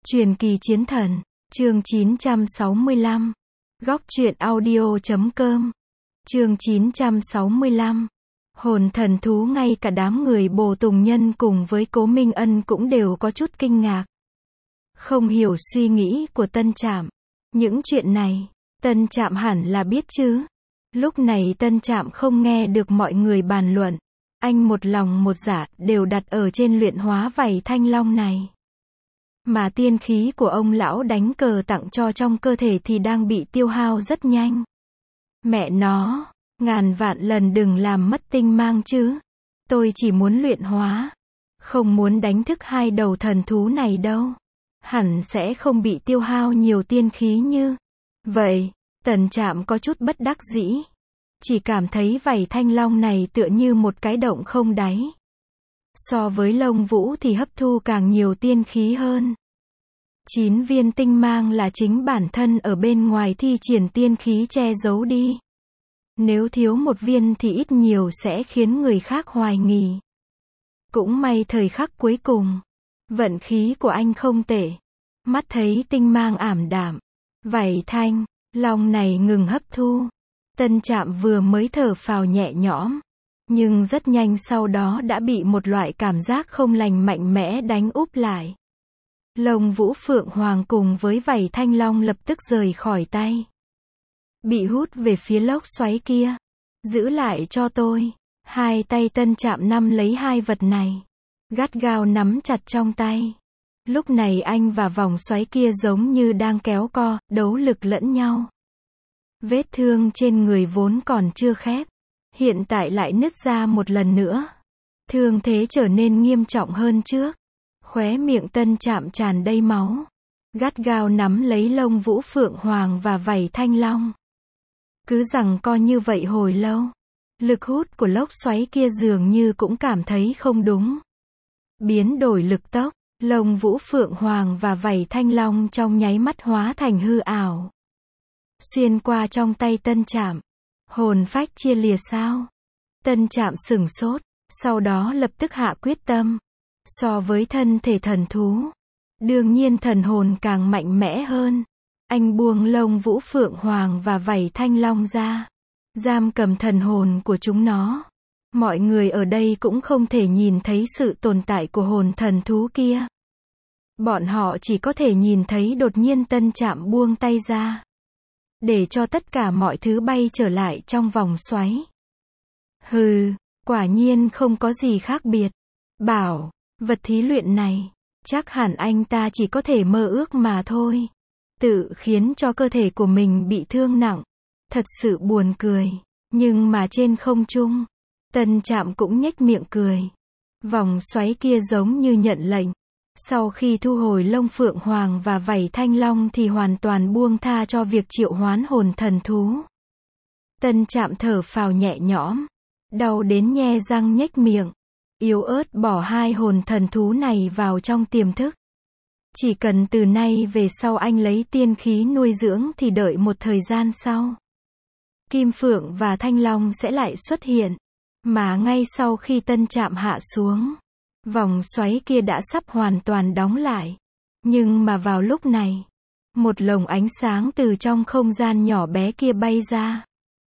Truyền kỳ chiến thần, chương 965. Góc truyện audio.com. Chương 965. Hồn thần thú. Ngay cả đám người Bồ Tùng Nhân cùng với Cố Minh Ân cũng đều có chút kinh ngạc. Không hiểu suy nghĩ của Tân Trạm. Những chuyện này, Tân Trạm hẳn là biết chứ. Lúc này Tân Trạm không nghe được mọi người bàn luận. Anh một lòng một dạ đều đặt ở trên luyện hóa vảy thanh long này. Mà tiên khí của ông lão đánh cờ tặng cho trong cơ thể thì đang bị tiêu hao rất nhanh. Mẹ nó, ngàn vạn lần đừng làm mất tinh mang chứ. Tôi chỉ muốn luyện hóa, không muốn đánh thức hai đầu thần thú này đâu. Hẳn sẽ không bị tiêu hao nhiều tiên khí như vậy. Tân Trạm có chút bất đắc dĩ. Chỉ cảm thấy vảy thanh long này tựa như một cái động không đáy. So với lông vũ thì hấp thu càng nhiều tiên khí hơn. 9 viên tinh mang là chính bản thân ở bên ngoài thi triển tiên khí che giấu đi. Nếu thiếu một viên thì ít nhiều sẽ khiến người khác hoài nghi. Cũng may thời khắc cuối cùng, vận khí của anh không tệ. Mắt thấy tinh mang ảm đạm, vảy thanh long này ngừng hấp thu. Tân Trạm vừa mới thở phào nhẹ nhõm, nhưng rất nhanh sau đó đã bị một loại cảm giác không lành mạnh mẽ đánh úp lại. Lông vũ phượng hoàng cùng với vảy thanh long lập tức rời khỏi tay. Bị hút về phía lốc xoáy kia. Giữ lại cho tôi. Hai tay Tân Trạm nắm lấy hai vật này. Gắt gao nắm chặt trong tay. Lúc này anh và vòng xoáy kia giống như đang kéo co, đấu lực lẫn nhau. Vết thương trên người vốn còn chưa khép. Hiện tại lại nứt ra một lần nữa. Thương thế trở nên nghiêm trọng hơn trước. Khóe miệng Tân Trạm tràn đầy máu. Gắt gao nắm lấy lông vũ phượng hoàng và vảy thanh long. Cứ giằng co như vậy hồi lâu. Lực hút của lốc xoáy kia dường như cũng cảm thấy không đúng. Biến đổi lực tốc, lông vũ phượng hoàng và vảy thanh long trong nháy mắt hóa thành hư ảo. Xuyên qua trong tay Tân Trạm. Hồn phách chia lìa sao? Tân Trạm sửng sốt, sau đó lập tức hạ quyết tâm. So với thân thể thần thú, đương nhiên thần hồn càng mạnh mẽ hơn. Anh buông lông vũ phượng hoàng và vảy thanh long ra, giam cầm thần hồn của chúng nó. Mọi người ở đây cũng không thể nhìn thấy sự tồn tại của hồn thần thú kia. Bọn họ chỉ có thể nhìn thấy đột nhiên Tân Trạm buông tay ra, để cho tất cả mọi thứ bay trở lại trong vòng xoáy. Hừ, quả nhiên không có gì khác biệt. Bảo, vật thí luyện này, chắc hẳn anh ta chỉ có thể mơ ước mà thôi. Tự khiến cho cơ thể của mình bị thương nặng. Thật sự buồn cười. Nhưng mà trên không trung, Tân Trạm cũng nhếch miệng cười. Vòng xoáy kia giống như nhận lệnh. Sau khi thu hồi lông phượng hoàng và vảy thanh long thì hoàn toàn buông tha cho việc triệu hoán hồn thần thú. Tân Trạm thở phào nhẹ nhõm. Đau đến nhe răng nhếch miệng. Yếu ớt bỏ hai hồn thần thú này vào trong tiềm thức. Chỉ cần từ nay về sau anh lấy tiên khí nuôi dưỡng thì đợi một thời gian sau, Kim Phượng và Thanh Long sẽ lại xuất hiện. Mà ngay sau khi Tân Trạm hạ xuống, vòng xoáy kia đã sắp hoàn toàn đóng lại. Nhưng mà vào lúc này, một lồng ánh sáng từ trong không gian nhỏ bé kia bay ra.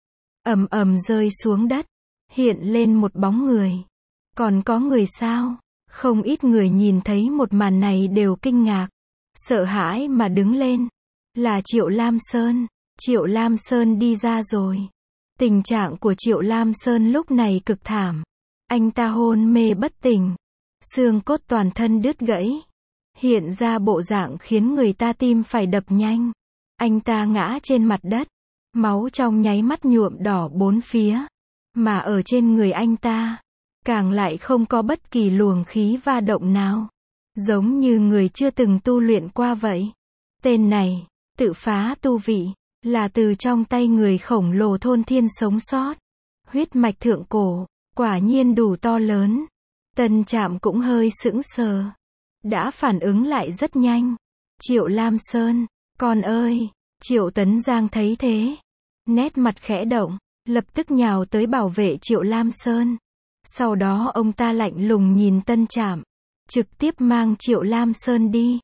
Ầm ầm rơi xuống đất, hiện lên một bóng người. Còn có người sao? Không ít người nhìn thấy một màn này đều kinh ngạc, sợ hãi mà đứng lên. Là Triệu Lam Sơn. Triệu Lam Sơn đi ra rồi. Tình trạng của Triệu Lam Sơn lúc này cực thảm. Anh ta hôn mê bất tỉnh, xương cốt toàn thân đứt gãy, hiện ra bộ dạng khiến người ta tim phải đập nhanh. Anh ta ngã trên mặt đất, máu trong nháy mắt nhuộm đỏ bốn phía. Mà ở trên người anh ta, càng lại không có bất kỳ luồng khí va động nào. Giống như người chưa từng tu luyện qua vậy. Tên này, tự phá tu vị, là từ trong tay người khổng lồ thôn thiên sống sót. Huyết mạch thượng cổ, quả nhiên đủ to lớn. Tân Trạm cũng hơi sững sờ. Đã phản ứng lại rất nhanh. Triệu Lam Sơn, con ơi! Triệu Tấn Giang thấy thế, nét mặt khẽ động, lập tức nhào tới bảo vệ Triệu Lam Sơn. Sau đó ông ta lạnh lùng nhìn Tân Trạm, trực tiếp mang Triệu Lam Sơn đi.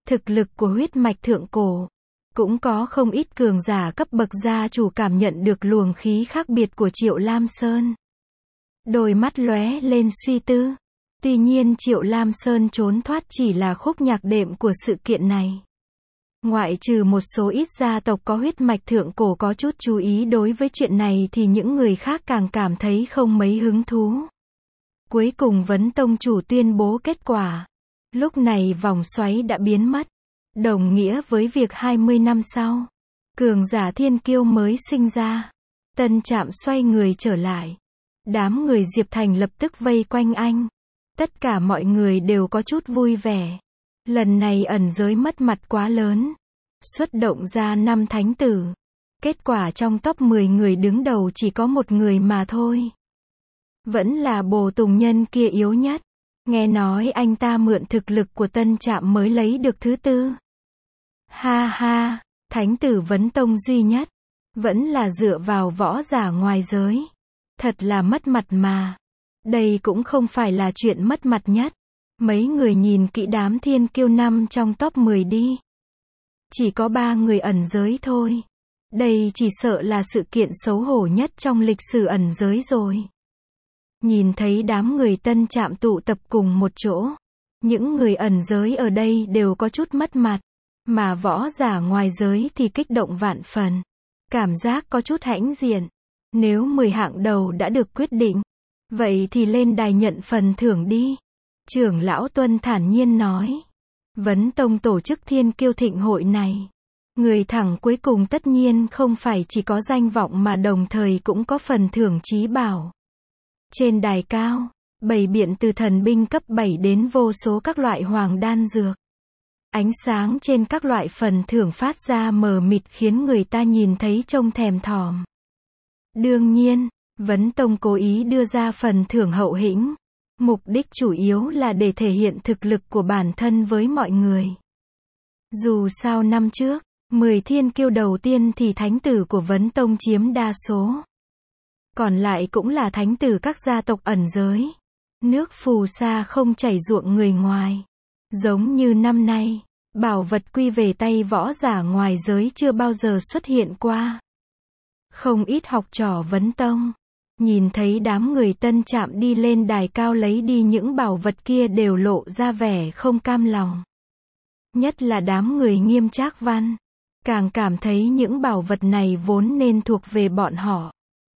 Thực lực của huyết mạch thượng cổ. Cũng có không ít cường giả cấp bậc gia chủ cảm nhận được luồng khí khác biệt của Triệu Lam Sơn. Đôi mắt lóe lên suy tư. Tuy nhiên Triệu Lam Sơn trốn thoát chỉ là khúc nhạc đệm của sự kiện này. Ngoại trừ một số ít gia tộc có huyết mạch thượng cổ có chút chú ý đối với chuyện này thì những người khác càng cảm thấy không mấy hứng thú. Cuối cùng Vấn Tông chủ tuyên bố kết quả. Lúc này vòng xoáy đã biến mất. Đồng nghĩa với việc 20 năm sau, cường giả thiên kiêu mới sinh ra. Tân Trạm xoay người trở lại. Đám người Diệp Thành lập tức vây quanh anh. Tất cả mọi người đều có chút vui vẻ. Lần này ẩn giới mất mặt quá lớn. Xuất động ra 5 thánh tử. Kết quả trong top 10 người đứng đầu chỉ có một người mà thôi. Vẫn là Bồ Tùng Nhân kia yếu nhất. Nghe nói anh ta mượn thực lực của Tân Trạm mới lấy được thứ tư. Ha ha, thánh tử Vấn Tông duy nhất. Vẫn là dựa vào võ giả ngoài giới. Thật là mất mặt mà. Đây cũng không phải là chuyện mất mặt nhất. Mấy người nhìn kỹ đám thiên kiêu năm trong top 10 đi. Chỉ có 3 người ẩn giới thôi. Đây chỉ sợ là sự kiện xấu hổ nhất trong lịch sử ẩn giới rồi. Nhìn thấy đám người Tân Trạm tụ tập cùng một chỗ. Những người ẩn giới ở đây đều có chút mất mặt. Mà võ giả ngoài giới thì kích động vạn phần. Cảm giác có chút hãnh diện. Nếu 10 hạng đầu đã được quyết định. Vậy thì lên đài nhận phần thưởng đi. Trưởng lão Tuân thản nhiên nói. Vấn Tông tổ chức thiên kiêu thịnh hội này. Người thẳng cuối cùng tất nhiên không phải chỉ có danh vọng mà đồng thời cũng có phần thưởng chí bảo. Trên đài cao, bày biện từ thần binh cấp 7 đến vô số các loại hoàng đan dược. Ánh sáng trên các loại phần thưởng phát ra mờ mịt khiến người ta nhìn thấy trông thèm thòm. Đương nhiên, Vấn Tông cố ý đưa ra phần thưởng hậu hĩnh. Mục đích chủ yếu là để thể hiện thực lực của bản thân với mọi người. Dù sao năm trước, 10 thiên kiêu đầu tiên thì thánh tử của Vấn Tông chiếm đa số. Còn lại cũng là thánh tử các gia tộc ẩn giới. Nước phù sa không chảy ruộng người ngoài. Giống như năm nay, bảo vật quy về tay võ giả ngoài giới chưa bao giờ xuất hiện qua. Không ít học trò Vấn Tông. Nhìn thấy đám người Tân Trạm đi lên đài cao lấy đi những bảo vật kia đều lộ ra vẻ không cam lòng. Nhất là đám người Nghiêm Trác Văn. Càng cảm thấy những bảo vật này vốn nên thuộc về bọn họ.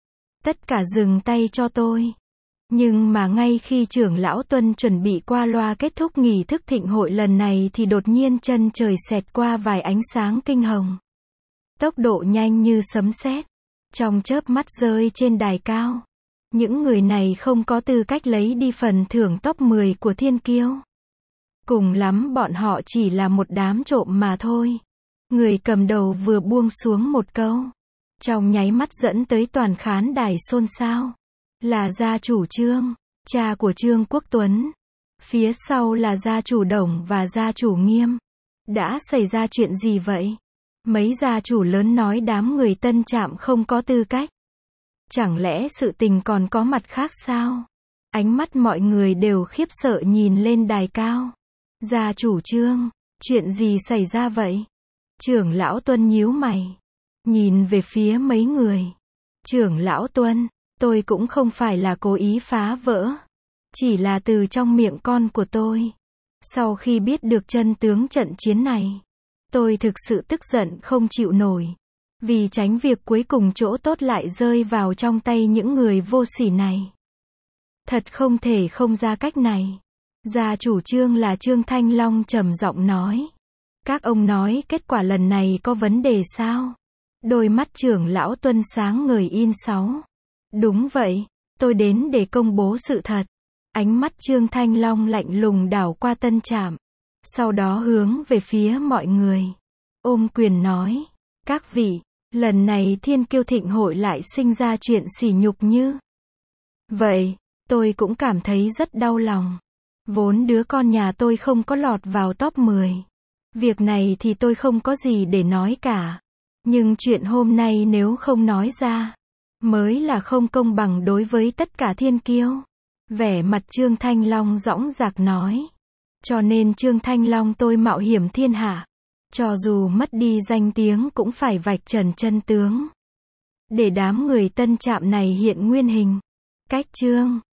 Tất cả dừng tay cho tôi. Nhưng mà ngay khi trưởng lão Tuân chuẩn bị qua loa kết thúc nghi thức thịnh hội lần này thì đột nhiên chân trời xẹt qua vài ánh sáng kinh hồng. Tốc độ nhanh như sấm sét. Trong chớp mắt rơi trên đài cao. Những người này không có tư cách lấy đi phần thưởng top 10 của thiên kiêu. Cùng lắm bọn họ chỉ là một đám trộm mà thôi. Người cầm đầu vừa buông xuống một câu. Trong nháy mắt dẫn tới toàn khán đài xôn xao. Là gia chủ Trương, cha của Trương Quốc Tuấn. Phía sau là gia chủ Đồng và gia chủ Nghiêm. Đã xảy ra chuyện gì vậy? Mấy gia chủ lớn nói đám người Tân Trạm không có tư cách. Chẳng lẽ sự tình còn có mặt khác sao? Ánh mắt mọi người đều khiếp sợ nhìn lên đài cao. Gia chủ Trương, chuyện gì xảy ra vậy? Trưởng lão Tuân nhíu mày. Nhìn về phía mấy người. Trưởng lão Tuân, tôi cũng không phải là cố ý phá vỡ. Chỉ là từ trong miệng con của tôi. Sau khi biết được chân tướng trận chiến này. Tôi thực sự tức giận không chịu nổi. Vì tránh việc cuối cùng chỗ tốt lại rơi vào trong tay những người vô sỉ này. Thật không thể không ra cách này. Gia chủ Trương là Trương Thanh Long trầm giọng nói. Các ông nói kết quả lần này có vấn đề sao? Đôi mắt trưởng lão Tuân sáng ngời in sáu. Đúng vậy, tôi đến để công bố sự thật. Ánh mắt Trương Thanh Long lạnh lùng đảo qua Tân Trạm. Sau đó hướng về phía mọi người. Ôm quyền nói. Các vị, lần này thiên kiêu thịnh hội lại sinh ra chuyện sỉ nhục như vậy, tôi cũng cảm thấy rất đau lòng. Vốn đứa con nhà tôi không có lọt vào top 10. Việc này thì tôi không có gì để nói cả. Nhưng chuyện hôm nay nếu không nói ra, mới là không công bằng đối với tất cả thiên kiêu. Vẻ mặt Trương Thanh Long dõng dạc nói. Cho nên Trương Thanh Long tôi mạo hiểm thiên hạ. Cho dù mất đi danh tiếng cũng phải vạch trần chân tướng. Để đám người Tân Trạm này hiện nguyên hình. Cách chương